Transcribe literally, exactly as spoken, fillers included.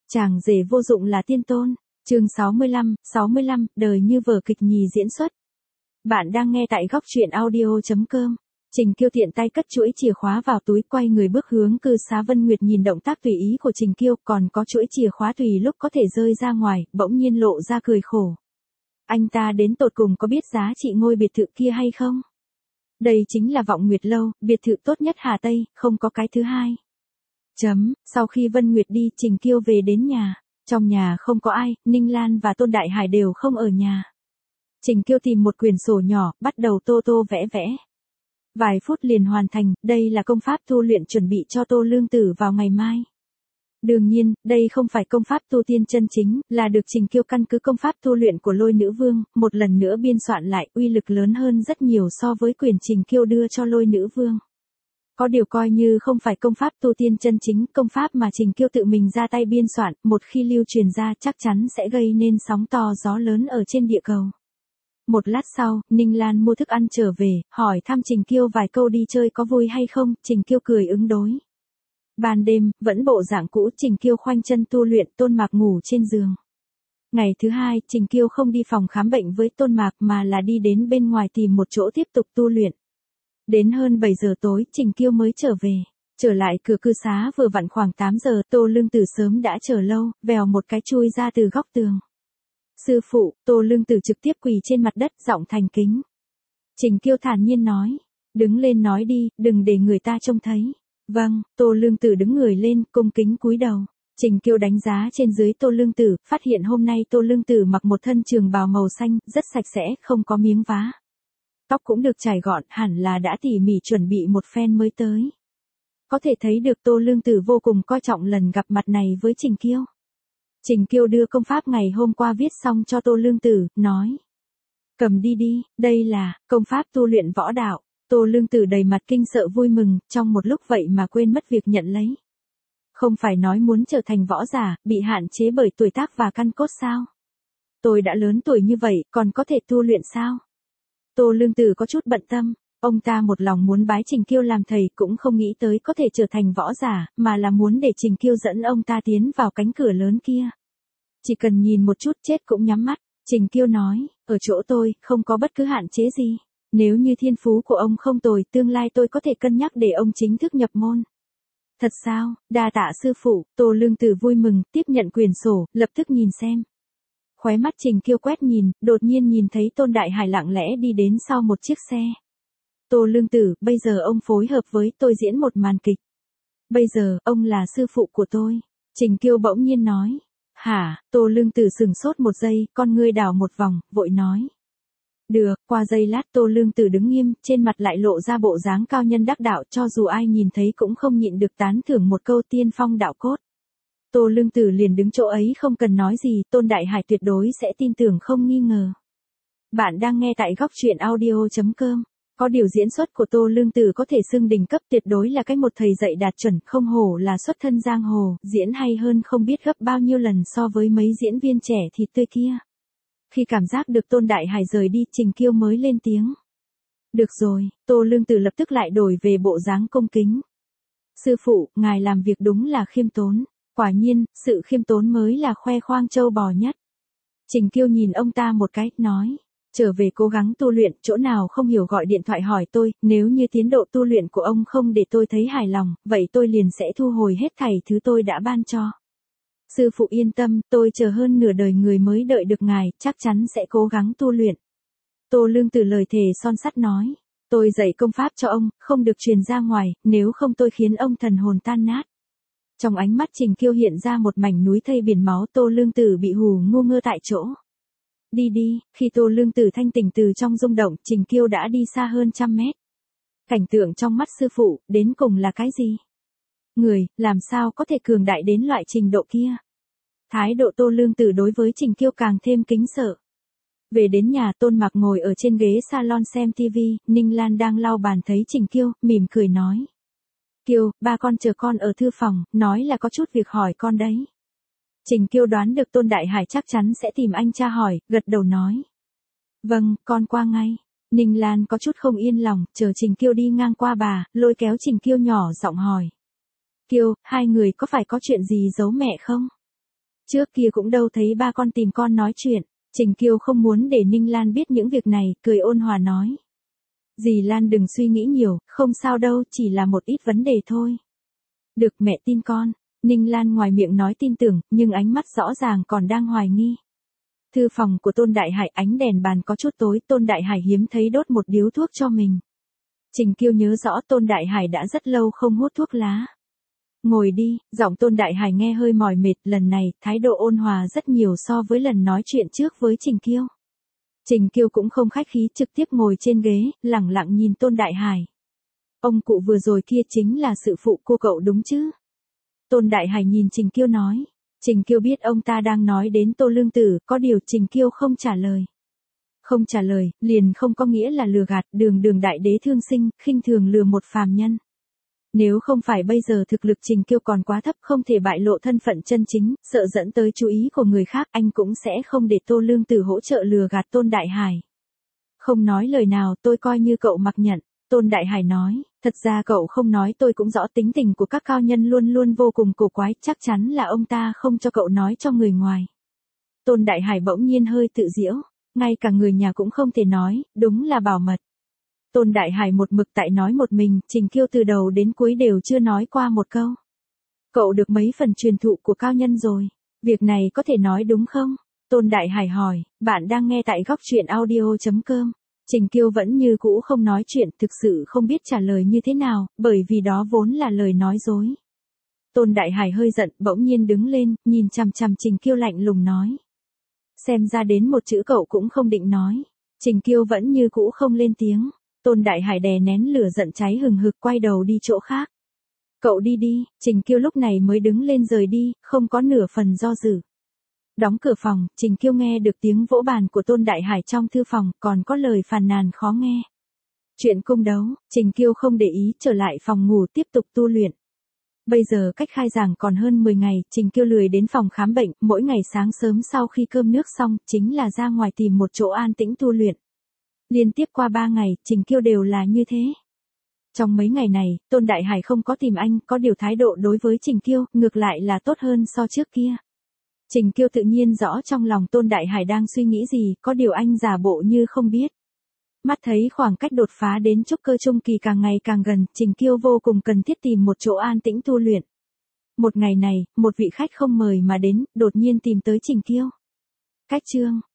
Chàng rể vô dụng là tiên tôn. Chương sáu mươi lăm, sáu mươi lăm, đời như vở kịch nhì diễn xuất. Bạn đang nghe tại góc truyện audio chấm com. Trình Kiêu tiện tay cất chuỗi chìa khóa vào túi, quay người bước hướng cư xá. Vân Nguyệt nhìn động tác tùy ý của Trình Kiêu, còn có chuỗi chìa khóa tùy lúc có thể rơi ra ngoài, bỗng nhiên lộ ra cười khổ. Anh ta đến tột cùng có biết giá trị ngôi biệt thự kia hay không? Đây chính là Vọng Nguyệt Lâu, biệt thự tốt nhất Hà Tây, không có cái thứ hai. Chấm, sau khi Vân Nguyệt đi, Trình Kiêu về đến nhà. Trong nhà không có ai, Ninh Lan và Tôn Đại Hải đều không ở nhà. Trình Kiêu tìm một quyển sổ nhỏ, bắt đầu tô tô vẽ vẽ. Vài phút liền hoàn thành, đây là công pháp tu luyện chuẩn bị cho Tô Lương Tử vào ngày mai. Đương nhiên, đây không phải công pháp tu tiên chân chính, là được Trình Kiêu căn cứ công pháp tu luyện của Lôi Nữ Vương, một lần nữa biên soạn lại, uy lực lớn hơn rất nhiều so với quyển Trình Kiêu đưa cho Lôi Nữ Vương. Có điều coi như không phải công pháp tu tiên chân chính, công pháp mà Trình Kiêu tự mình ra tay biên soạn, một khi lưu truyền ra chắc chắn sẽ gây nên sóng to gió lớn ở trên địa cầu. Một lát sau, Ninh Lan mua thức ăn trở về, hỏi thăm Trình Kiêu vài câu đi chơi có vui hay không, Trình Kiêu cười ứng đối. Ban đêm, vẫn bộ dạng cũ, Trình Kiêu khoanh chân tu luyện, Tôn Mạc ngủ trên giường. Ngày thứ hai, Trình Kiêu không đi phòng khám bệnh với Tôn Mạc mà là đi đến bên ngoài tìm một chỗ tiếp tục tu luyện. Đến hơn bảy giờ tối, Trình Kiêu mới trở về. Trở lại cửa cư xá vừa vặn khoảng tám giờ, Tô Lương Tử sớm đã chờ lâu, vèo một cái chui ra từ góc tường. Sư phụ, Tô Lương Tử trực tiếp quỳ trên mặt đất, giọng thành kính. Trình Kiêu thản nhiên nói, đứng lên nói đi, đừng để người ta trông thấy. Vâng, Tô Lương Tử đứng người lên, cung kính cúi đầu. Trình Kiêu đánh giá trên dưới Tô Lương Tử, phát hiện hôm nay Tô Lương Tử mặc một thân trường bào màu xanh, rất sạch sẽ, không có miếng vá. Tóc cũng được chải gọn, hẳn là đã tỉ mỉ chuẩn bị một phen mới tới. Có thể thấy được Tô Lương Tử vô cùng coi trọng lần gặp mặt này với Trình Kiêu. Trình Kiêu đưa công pháp ngày hôm qua viết xong cho Tô Lương Tử, nói. Cầm đi đi, đây là công pháp tu luyện võ đạo. Tô Lương Tử đầy mặt kinh sợ vui mừng, trong một lúc vậy mà quên mất việc nhận lấy. Không phải nói muốn trở thành võ giả, bị hạn chế bởi tuổi tác và căn cốt sao? Tôi đã lớn tuổi như vậy, còn có thể tu luyện sao? Tô Lương Tử có chút bận tâm, ông ta một lòng muốn bái Trình Kiêu làm thầy, cũng không nghĩ tới có thể trở thành võ giả, mà là muốn để Trình Kiêu dẫn ông ta tiến vào cánh cửa lớn kia. Chỉ cần nhìn một chút chết cũng nhắm mắt. Trình Kiêu nói, ở chỗ tôi, không có bất cứ hạn chế gì. Nếu như thiên phú của ông không tồi, tương lai tôi có thể cân nhắc để ông chính thức nhập môn. Thật sao, đa tạ sư phụ. Tô Lương Tử vui mừng, tiếp nhận quyển sổ, lập tức nhìn xem. Khóe mắt Trình Kiêu quét nhìn, đột nhiên nhìn thấy Tôn Đại Hải lặng lẽ đi đến sau một chiếc xe. Tô Lương Tử, bây giờ ông phối hợp với tôi diễn một màn kịch. Bây giờ, ông là sư phụ của tôi. Trình Kiêu bỗng nhiên nói. Hả, Tô Lương Tử sừng sốt một giây, con ngươi đảo một vòng, vội nói. Được, qua giây lát Tô Lương Tử đứng nghiêm, trên mặt lại lộ ra bộ dáng cao nhân đắc đạo, cho dù ai nhìn thấy cũng không nhịn được tán thưởng một câu tiên phong đạo cốt. Tô Lương Tử liền đứng chỗ ấy không cần nói gì, Tôn Đại Hải tuyệt đối sẽ tin tưởng không nghi ngờ. Bạn đang nghe tại góc truyện audio chấm com. Có điều diễn xuất của Tô Lương Tử có thể xưng đỉnh cấp, tuyệt đối là cái một thầy dạy đạt chuẩn, không hổ là xuất thân giang hồ, diễn hay hơn không biết gấp bao nhiêu lần so với mấy diễn viên trẻ thịt tươi kia. Khi cảm giác được Tôn Đại Hải rời đi, Trình Kiêu mới lên tiếng. Được rồi, Tô Lương Tử lập tức lại đổi về bộ dáng cung kính. Sư phụ, ngài làm việc đúng là khiêm tốn. Quả nhiên, sự khiêm tốn mới là khoe khoang trâu bò nhất. Trình Kiêu nhìn ông ta một cái, nói. Trở về cố gắng tu luyện, chỗ nào không hiểu gọi điện thoại hỏi tôi, nếu như tiến độ tu luyện của ông không để tôi thấy hài lòng, vậy tôi liền sẽ thu hồi hết thảy thứ tôi đã ban cho. Sư phụ yên tâm, tôi chờ hơn nửa đời người mới đợi được ngài, chắc chắn sẽ cố gắng tu luyện. Tô Lương Tử lời thề son sắt nói. Tôi dạy công pháp cho ông, không được truyền ra ngoài, nếu không tôi khiến ông thần hồn tan nát. Trong ánh mắt Trình Kiêu hiện ra một mảnh núi thây biển máu, Tô Lương Tử bị hù ngu ngơ tại chỗ. Đi đi, khi Tô Lương Tử thanh tỉnh từ trong rung động, Trình Kiêu đã đi xa hơn trăm mét. Cảnh tượng trong mắt sư phụ, đến cùng là cái gì? Người, làm sao có thể cường đại đến loại trình độ kia? Thái độ Tô Lương Tử đối với Trình Kiêu càng thêm kính sợ. Về đến nhà, Tôn Mạc ngồi ở trên ghế salon xem tivi, Ninh Lan đang lau bàn thấy Trình Kiêu, mỉm cười nói. Kiêu, ba con chờ con ở thư phòng, nói là có chút việc hỏi con đấy. Trình Kiêu đoán được Tôn Đại Hải chắc chắn sẽ tìm anh tra hỏi, gật đầu nói. Vâng, con qua ngay. Ninh Lan có chút không yên lòng, chờ Trình Kiêu đi ngang qua bà, lôi kéo Trình Kiêu nhỏ giọng hỏi. Kiêu, hai người có phải có chuyện gì giấu mẹ không? Trước kia cũng đâu thấy ba con tìm con nói chuyện. Trình Kiêu không muốn để Ninh Lan biết những việc này, cười ôn hòa nói. Dì Lan đừng suy nghĩ nhiều, không sao đâu, chỉ là một ít vấn đề thôi. Được, mẹ tin con. Ninh Lan ngoài miệng nói tin tưởng, nhưng ánh mắt rõ ràng còn đang hoài nghi. Thư phòng của Tôn Đại Hải, ánh đèn bàn có chút tối, Tôn Đại Hải hiếm thấy đốt một điếu thuốc cho mình. Trình Kiêu nhớ rõ Tôn Đại Hải đã rất lâu không hút thuốc lá. Ngồi đi, giọng Tôn Đại Hải nghe hơi mỏi mệt, lần này, thái độ ôn hòa rất nhiều so với lần nói chuyện trước với Trình Kiêu. Trình Kiêu cũng không khách khí, trực tiếp ngồi trên ghế, lẳng lặng nhìn Tôn Đại Hải. Ông cụ vừa rồi kia chính là sự phụ cô cậu đúng chứ? Tôn Đại Hải nhìn Trình Kiêu nói. Trình Kiêu biết ông ta đang nói đến Tô Lương Tử, có điều Trình Kiêu không trả lời. Không trả lời, liền không có nghĩa là lừa gạt, đường đường đại đế thương sinh, khinh thường lừa một phàm nhân. Nếu không phải bây giờ thực lực Trình Kiêu còn quá thấp, không thể bại lộ thân phận chân chính, sợ dẫn tới chú ý của người khác, anh cũng sẽ không để Tô Lương Tử hỗ trợ lừa gạt Tôn Đại Hải. Không nói lời nào, tôi coi như cậu mặc nhận. Tôn Đại Hải nói, thật ra cậu không nói tôi cũng rõ tính tình của các cao nhân luôn luôn vô cùng cổ quái, chắc chắn là ông ta không cho cậu nói cho người ngoài. Tôn Đại Hải bỗng nhiên hơi tự giễu, ngay cả người nhà cũng không thể nói, đúng là bảo mật. Tôn Đại Hải một mực tại nói một mình, Trình Kiêu từ đầu đến cuối đều chưa nói qua một câu. Cậu được mấy phần truyền thụ của cao nhân rồi, việc này có thể nói đúng không? Tôn Đại Hải hỏi, bạn đang nghe tại góc truyện audio chấm com. Trình Kiêu vẫn như cũ không nói chuyện, thực sự không biết trả lời như thế nào, bởi vì đó vốn là lời nói dối. Tôn Đại Hải hơi giận, bỗng nhiên đứng lên, nhìn chằm chằm Trình Kiêu lạnh lùng nói. Xem ra đến một chữ cậu cũng không định nói. Trình Kiêu vẫn như cũ không lên tiếng. Tôn Đại Hải đè nén lửa giận cháy hừng hực, quay đầu đi chỗ khác. Cậu đi đi, Trình Kiêu lúc này mới đứng lên rời đi, không có nửa phần do dự. Đóng cửa phòng, Trình Kiêu nghe được tiếng vỗ bàn của Tôn Đại Hải trong thư phòng, còn có lời phàn nàn khó nghe. Chuyện cung đấu, Trình Kiêu không để ý, trở lại phòng ngủ tiếp tục tu luyện. Bây giờ cách khai giảng còn hơn mười ngày, Trình Kiêu lười đến phòng khám bệnh, mỗi ngày sáng sớm sau khi cơm nước xong, chính là ra ngoài tìm một chỗ an tĩnh tu luyện. Liên tiếp qua ba ngày, Trình Kiêu đều là như thế. Trong mấy ngày này, Tôn Đại Hải không có tìm anh, có điều thái độ đối với Trình Kiêu, ngược lại là tốt hơn so trước kia. Trình Kiêu tự nhiên rõ trong lòng Tôn Đại Hải đang suy nghĩ gì, có điều anh giả bộ như không biết. Mắt thấy khoảng cách đột phá đến trúc cơ trung kỳ càng ngày càng gần, Trình Kiêu vô cùng cần thiết tìm một chỗ an tĩnh tu luyện. Một ngày này, một vị khách không mời mà đến, đột nhiên tìm tới Trình Kiêu. Cách chương